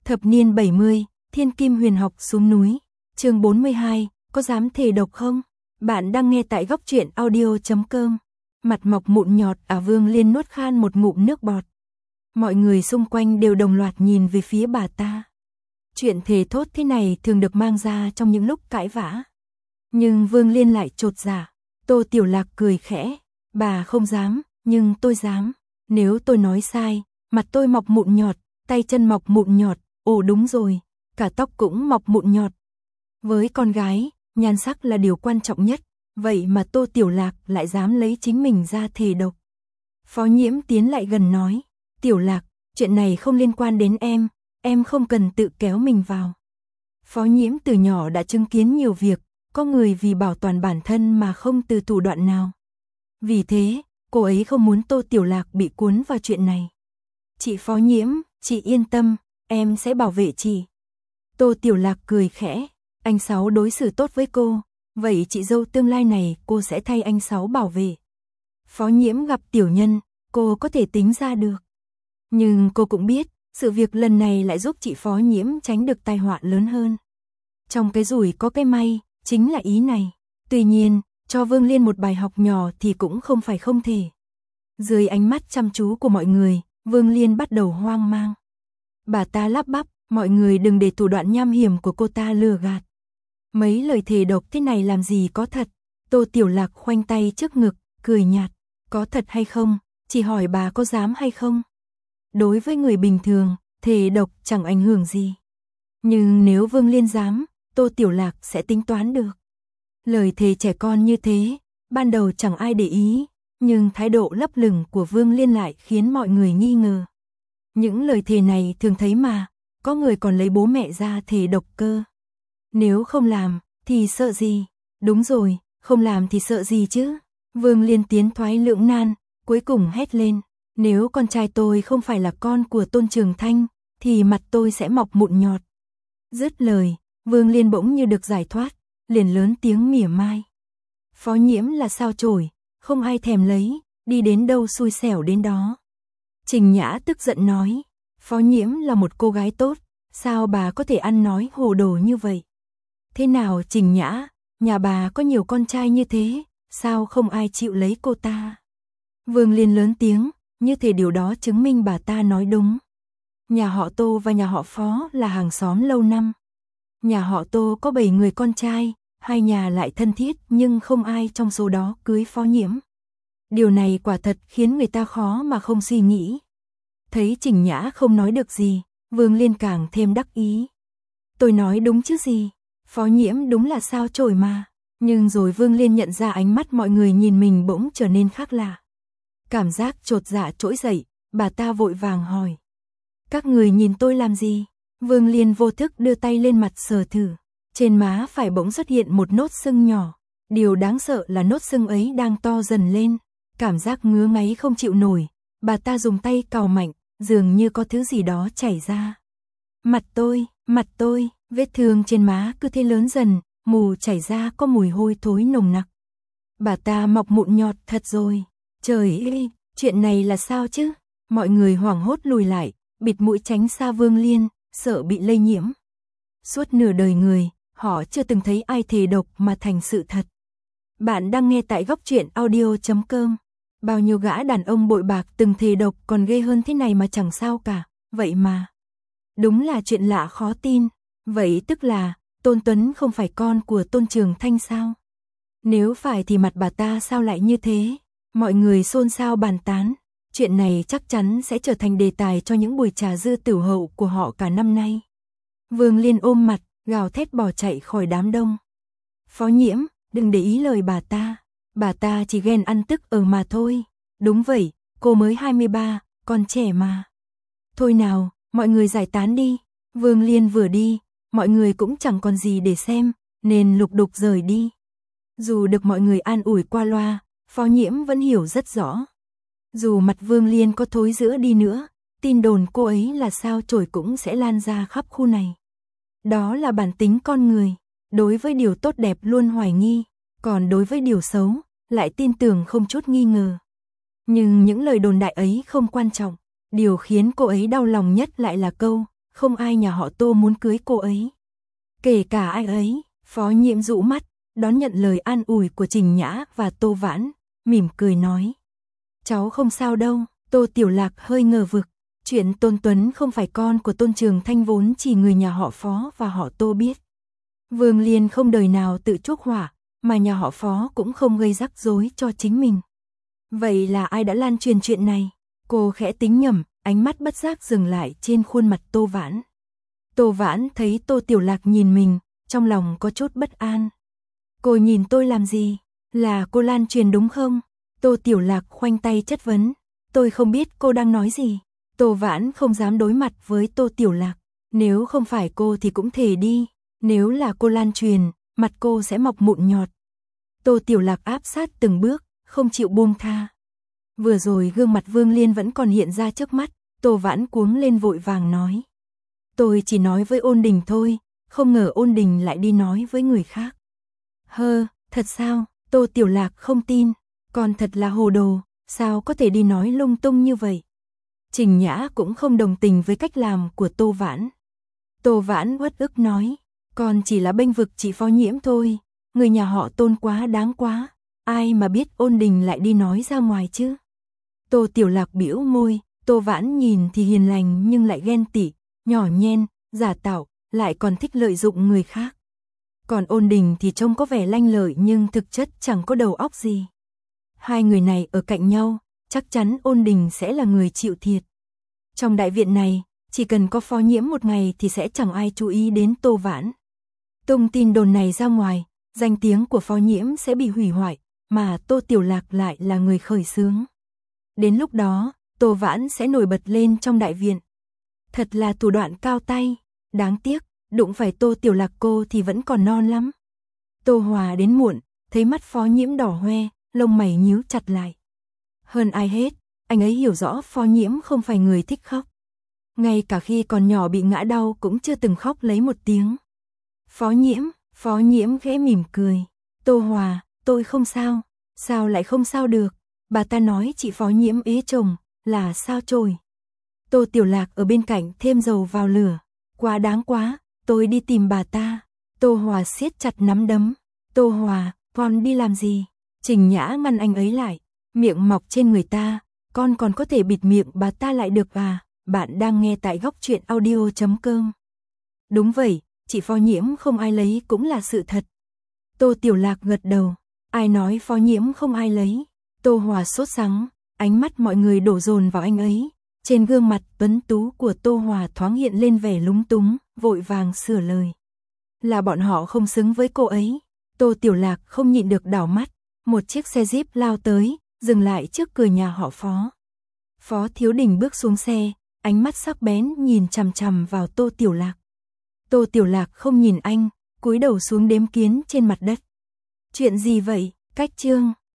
Thập niên 70, Thiên Kim Huyền Học xuống núi. Chương 42, có dám thề độc không? Bạn đang nghe tại góc truyện audio.com. Mặt mọc mụn nhọt, Vương Liên nuốt khan một ngụm nước bọt. Mọi người xung quanh đều đồng loạt nhìn về phía bà ta. Chuyện thề thốt thế này thường được mang ra trong những lúc cãi vã. Nhưng Vương Liên lại chột dạ. Tô Tiểu Lạc cười khẽ. Bà không dám, nhưng tôi dám. Nếu tôi nói sai, mặt tôi mọc mụn nhọt, tay chân mọc mụn nhọt, ồ đúng rồi, cả tóc cũng mọc mụn nhọt. Với con gái, nhan sắc là điều quan trọng nhất, vậy mà Tô Tiểu Lạc lại dám lấy chính mình ra thề độc. Phó Nhiễm tiến lại gần nói, Tiểu Lạc, chuyện này không liên quan đến em không cần tự kéo mình vào. Phó Nhiễm từ nhỏ đã chứng kiến nhiều việc, có người vì bảo toàn bản thân mà không từ thủ đoạn nào. Vì thế, cô ấy không muốn Tô Tiểu Lạc bị cuốn vào chuyện này. Chị Phó Nhiễm, chị yên tâm, em sẽ bảo vệ chị. Tô Tiểu Lạc cười khẽ, anh Sáu đối xử tốt với cô, vậy chị dâu tương lai này cô sẽ thay anh Sáu bảo vệ. Phó Nhiễm gặp tiểu nhân, cô có thể tính ra được. Nhưng cô cũng biết, sự việc lần này lại giúp chị Phó Nhiễm tránh được tai họa lớn hơn. Trong cái rủi có cái may, chính là ý này. Tuy nhiên, cho Vương Liên một bài học nhỏ thì cũng không phải không thể. Dưới ánh mắt chăm chú của mọi người, Vương Liên bắt đầu hoang mang. Bà ta lắp bắp, mọi người đừng để thủ đoạn nham hiểm của cô ta lừa gạt. Mấy lời thề độc thế này làm gì có thật. Tô Tiểu Lạc khoanh tay trước ngực, cười nhạt. Có thật hay không, chỉ hỏi bà có dám hay không. Đối với người bình thường, thề độc chẳng ảnh hưởng gì. Nhưng nếu Vương Liên dám, Tô Tiểu Lạc sẽ tính toán được. Lời thề trẻ con như thế, ban đầu chẳng ai để ý, nhưng thái độ lấp lửng của Vương Liên lại khiến mọi người nghi ngờ. Những lời thề này thường thấy mà, có người còn lấy bố mẹ ra thề độc cơ. Nếu không làm, thì sợ gì? Đúng rồi, không làm thì sợ gì chứ? Vương Liên tiến thoái lưỡng nan, cuối cùng hét lên. Nếu con trai tôi không phải là con của Tôn Trường Thanh, thì mặt tôi sẽ mọc mụn nhọt. Dứt lời, Vương Liên bỗng như được giải thoát, liền lớn tiếng mỉa mai. Phó Nhiễm là sao chổi, không ai thèm lấy, đi đến đâu xui xẻo đến đó. Trình Nhã tức giận nói, Phó Nhiễm là một cô gái tốt, sao bà có thể ăn nói hồ đồ như vậy? Thế nào Trình Nhã, nhà bà có nhiều con trai như thế, sao không ai chịu lấy cô ta? Vương Liên lớn tiếng, như thể điều đó chứng minh bà ta nói đúng. Nhà họ Tô và nhà họ Phó là hàng xóm lâu năm. Nhà họ Tô có 7 người con trai, hai nhà lại thân thiết nhưng không ai trong số đó cưới Phó Nhiễm. Điều này quả thật khiến người ta khó mà không suy nghĩ. Thấy Trình Nhã không nói được gì, Vương Liên càng thêm đắc ý. Tôi nói đúng chứ gì, Phó Nhiễm đúng là sao chổi mà. Nhưng rồi Vương Liên nhận ra ánh mắt mọi người nhìn mình bỗng trở nên khác lạ. Cảm giác chột dạ trỗi dậy, bà ta vội vàng hỏi. Các người nhìn tôi làm gì? Vương Liên vô thức đưa tay lên mặt sờ thử. Trên má phải bỗng xuất hiện một nốt sưng nhỏ. Điều đáng sợ là nốt sưng ấy đang to dần lên. Cảm giác ngứa ngáy không chịu nổi. Bà ta dùng tay cào mạnh, dường như có thứ gì đó chảy ra. Mặt tôi, vết thương trên má cứ thế lớn dần, mù chảy ra có mùi hôi thối nồng nặc. Bà ta mọc mụn nhọt thật rồi. Trời ơi, chuyện này là sao chứ? Mọi người hoảng hốt lùi lại, bịt mũi tránh xa Vương Liên, sợ bị lây nhiễm. Suốt nửa đời người, họ chưa từng thấy ai thề độc mà thành sự thật. Bạn đang nghe tại góc truyện audio.com. Bao nhiêu gã đàn ông bội bạc từng thề độc còn ghê hơn thế này mà chẳng sao cả, vậy mà. Đúng là chuyện lạ khó tin, vậy tức là Tôn Tuấn không phải con của Tôn Trường Thanh sao? Nếu phải thì mặt bà ta sao lại như thế? Mọi người xôn xao bàn tán, chuyện này chắc chắn sẽ trở thành đề tài cho những buổi trà dư tửu hậu của họ cả năm nay. Vương Liên ôm mặt, gào thét bỏ chạy khỏi đám đông. Phó Nhiễm, đừng để ý lời bà ta chỉ ghen ăn tức ở mà thôi. Đúng vậy, cô mới 23, còn trẻ mà. Thôi nào, mọi người giải tán đi. Vương Liên vừa đi, mọi người cũng chẳng còn gì để xem, nên lục đục rời đi. Dù được mọi người an ủi qua loa, Phó Nhiễm vẫn hiểu rất rõ. Dù mặt Vương Liên có thối rữa đi nữa, tin đồn cô ấy là sao chổi cũng sẽ lan ra khắp khu này. Đó là bản tính con người, đối với điều tốt đẹp luôn hoài nghi, còn đối với điều xấu, lại tin tưởng không chút nghi ngờ. Nhưng những lời đồn đại ấy không quan trọng, điều khiến cô ấy đau lòng nhất lại là câu, không ai nhà họ Tô muốn cưới cô ấy. Kể cả ai ấy, Phó Nhiễm dụ mắt, đón nhận lời an ủi của Trình Nhã và Tô Vãn, mỉm cười nói. Cháu không sao đâu. Tô Tiểu Lạc hơi ngờ vực, chuyện Tôn Tuấn không phải con của Tôn Trường Thanh vốn chỉ người nhà họ Phó và họ Tô biết. Vương Liên không đời nào tự chuốc hỏa, mà nhà họ Phó cũng không gây rắc rối cho chính mình. Vậy là ai đã lan truyền chuyện này? Cô khẽ tính nhầm, ánh mắt bất giác dừng lại trên khuôn mặt Tô Vãn. Tô Vãn thấy Tô Tiểu Lạc nhìn mình, trong lòng có chút bất an. Cô nhìn tôi làm gì? Là cô lan truyền đúng không? Tô Tiểu Lạc khoanh tay chất vấn. Tôi không biết cô đang nói gì. Tô Vãn không dám đối mặt với Tô Tiểu Lạc. Nếu không phải cô thì cũng thề đi. Nếu là cô lan truyền, mặt cô sẽ mọc mụn nhọt. Tô Tiểu Lạc áp sát từng bước, không chịu buông tha. Vừa rồi gương mặt Vương Liên vẫn còn hiện ra trước mắt. Tô Vãn cuống lên vội vàng nói. Tôi chỉ nói với Ôn Đình thôi, không ngờ Ôn Đình lại đi nói với người khác. Thật sao? Tô Tiểu Lạc không tin. Con thật là hồ đồ, sao có thể đi nói lung tung như vậy? Trình Nhã cũng không đồng tình với cách làm của Tô Vãn. Tô Vãn uất ức nói, con chỉ là bênh vực chị Phó Nhiễm thôi, người nhà họ Tôn quá đáng quá, ai mà biết Ôn Đình lại đi nói ra ngoài chứ? Tô Tiểu Lạc bĩu môi, Tô Vãn nhìn thì hiền lành nhưng lại ghen tị, nhỏ nhen, giả tạo, lại còn thích lợi dụng người khác. Còn Ôn Đình thì trông có vẻ lanh lợi nhưng thực chất chẳng có đầu óc gì. Hai người này ở cạnh nhau, chắc chắn Ôn Đình sẽ là người chịu thiệt. Trong đại viện này, chỉ cần có Phó Nhiễm một ngày thì sẽ chẳng ai chú ý đến Tô Vãn. Tung tin đồn này ra ngoài, danh tiếng của Phó Nhiễm sẽ bị hủy hoại, mà Tô Tiểu Lạc lại là người khởi xướng. Đến lúc đó, Tô Vãn sẽ nổi bật lên trong đại viện. Thật là thủ đoạn cao tay, đáng tiếc, đụng phải Tô Tiểu Lạc cô thì vẫn còn non lắm. Tô Hòa đến muộn, thấy mắt Phó Nhiễm đỏ hoe, lông mày nhíu chặt lại. Hơn ai hết, anh ấy hiểu rõ Phó Nhiễm không phải người thích khóc. Ngay cả khi còn nhỏ bị ngã đau cũng chưa từng khóc lấy một tiếng. Phó Nhiễm khẽ mỉm cười. Tô Hòa, tôi không sao. Sao lại không sao được? Bà ta nói chị Phó Nhiễm ế chồng, là sao chổi? Tô Tiểu Lạc ở bên cạnh thêm dầu vào lửa. Quá đáng quá, tôi đi tìm bà ta. Tô Hòa siết chặt nắm đấm. Tô Hòa, con đi làm gì? Trình Nhã ngăn anh ấy lại. Miệng mọc trên người ta, con còn có thể bịt miệng bà ta lại được à? Bạn đang nghe tại Góc Truyện Audio.com. Đúng vậy, chị Phó Nhiễm không ai lấy cũng là sự thật. Tô Tiểu Lạc gật đầu. Ai nói Phó Nhiễm không ai lấy? Tô Hòa sốt sắng, ánh mắt mọi người đổ dồn vào anh ấy. Trên gương mặt tuấn tú của Tô Hòa thoáng hiện lên vẻ lúng túng, vội vàng sửa lời. Là bọn họ không xứng với cô ấy. Tô Tiểu Lạc không nhịn được đảo mắt. Một chiếc xe Jeep lao tới, dừng lại trước cửa nhà họ Phó. Phó Thiếu Đình bước xuống xe, ánh mắt sắc bén nhìn chằm chằm vào Tô Tiểu Lạc. Tô Tiểu Lạc không nhìn anh, cúi đầu xuống đếm kiến trên mặt đất. Chuyện gì vậy? Cách chương